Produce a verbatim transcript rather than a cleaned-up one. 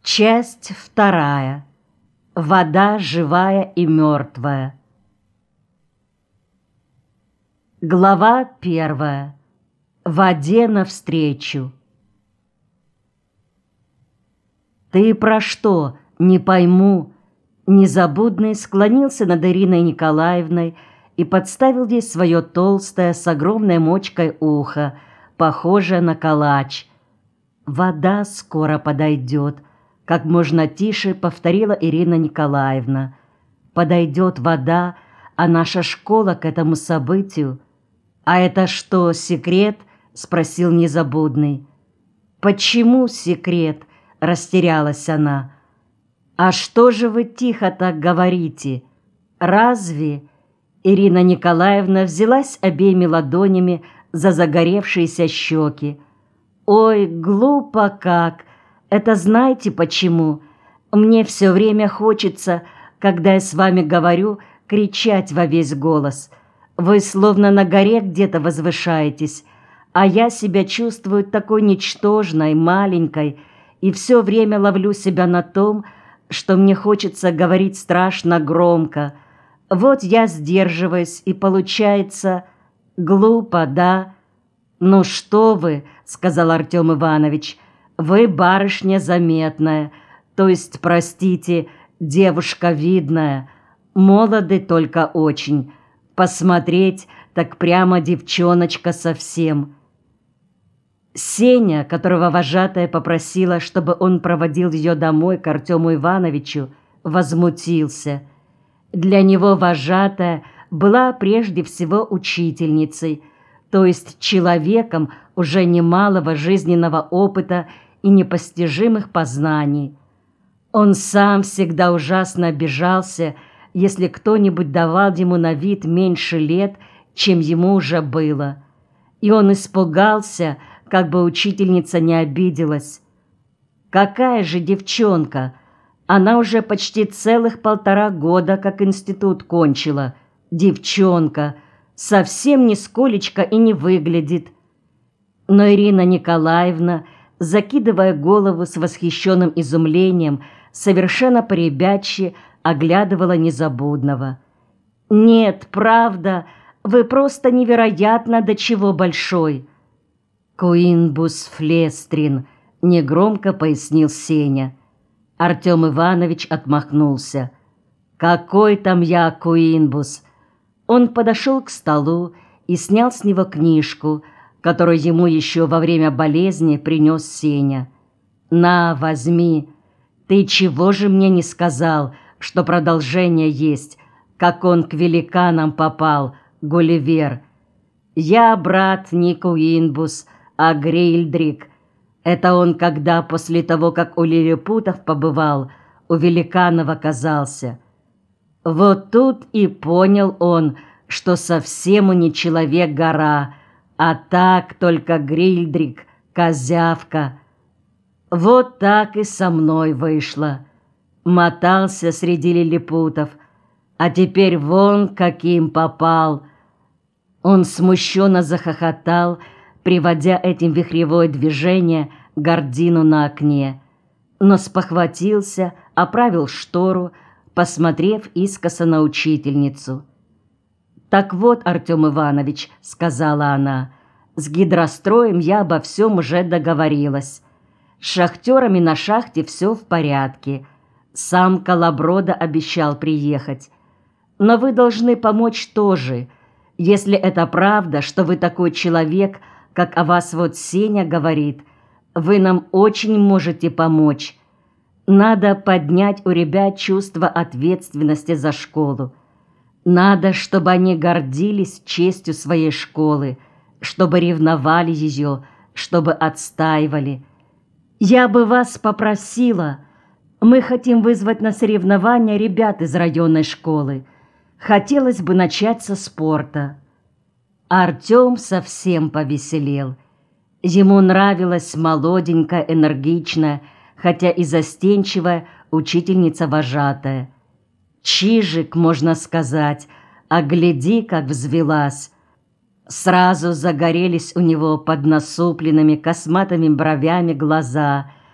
Часть вторая. Вода живая и мертвая. Глава первая. Воде навстречу. «Ты про что? Не пойму». Незабудный склонился над Ириной Николаевной и подставил ей свое толстое с огромной мочкой ухо, похожее на калач. «Вода скоро подойдет», — как можно тише повторила Ирина Николаевна. «Подойдет вода, а наша школа к этому событию». «А это что, секрет?» — спросил Незабудный. «Почему секрет?» — растерялась она. «А что же вы тихо так говорите? Разве?» Ирина Николаевна взялась обеими ладонями за загоревшиеся щеки. «Ой, глупо как! Это знаете почему? Мне все время хочется, когда я с вами говорю, кричать во весь голос. Вы словно на горе где-то возвышаетесь, а я себя чувствую такой ничтожной, маленькой, и все время ловлю себя на том, что мне хочется говорить страшно громко. Вот я сдерживаюсь, и получается глупо, да?» «Ну что вы», — сказал Артем Иванович, — «вы барышня заметная, то есть, простите, девушка видная, молоды только очень, посмотреть, так прямо девчоночка совсем». Сеня, которого вожатая попросила, чтобы он проводил ее домой к Артему Ивановичу, возмутился. Для него вожатая была прежде всего учительницей, то есть человеком уже немалого жизненного опыта и непостижимых познаний. Он сам всегда ужасно обижался, если кто-нибудь давал ему на вид меньше лет, чем ему уже было. И он испугался, как бы учительница не обиделась. Какая же девчонка! Она уже почти целых полтора года как институт кончила. Девчонка! Совсем нисколечко и не выглядит. Но Ирина Николаевна, закидывая голову с восхищенным изумлением, совершенно поребячьи оглядывала Незабудного. «Нет, правда, вы просто невероятно до чего большой». «Куинбус флестрин», — негромко пояснил Сеня. Артем Иванович отмахнулся. «Какой там я куинбус?» Он подошел к столу и снял с него книжку, которую ему еще во время болезни принес Сеня. «На, возьми. Ты чего же мне не сказал, что продолжение есть, как он к великанам попал, Гулливер? Я, брат, не Куинбус, а Грильдрик. Это он, когда после того, как у лилипутов побывал, у великанов оказался. Вот тут и понял он, что совсем он не человек-гора, а так только Грильдрик, козявка. Вот так и со мной вышло. Мотался среди лилипутов, а теперь вон каким попал». Он смущенно захохотал, приводя этим вихревое движение гардину на окне, но спохватился, оправил штору, посмотрев искоса на учительницу. «Так вот, Артем Иванович, — сказала она, — с гидростроем я обо всем уже договорилась. С шахтерами на шахте все в порядке. Сам Колоброда обещал приехать. Но вы должны помочь тоже, если это правда, что вы такой человек, как о вас вот Сеня говорит. Вы нам очень можете помочь. Надо поднять у ребят чувство ответственности за школу. Надо, чтобы они гордились честью своей школы, чтобы ревновали ее, чтобы отстаивали. Я бы вас попросила, мы хотим вызвать на соревнования ребят из районной школы. Хотелось бы начать со спорта». Артем совсем повеселел. Ему нравилась молоденькая, энергичная, хотя и застенчивая учительница-вожатая. Чижик, можно сказать, а гляди, как взвелась. Сразу загорелись у него под насупленными косматыми бровями глаза,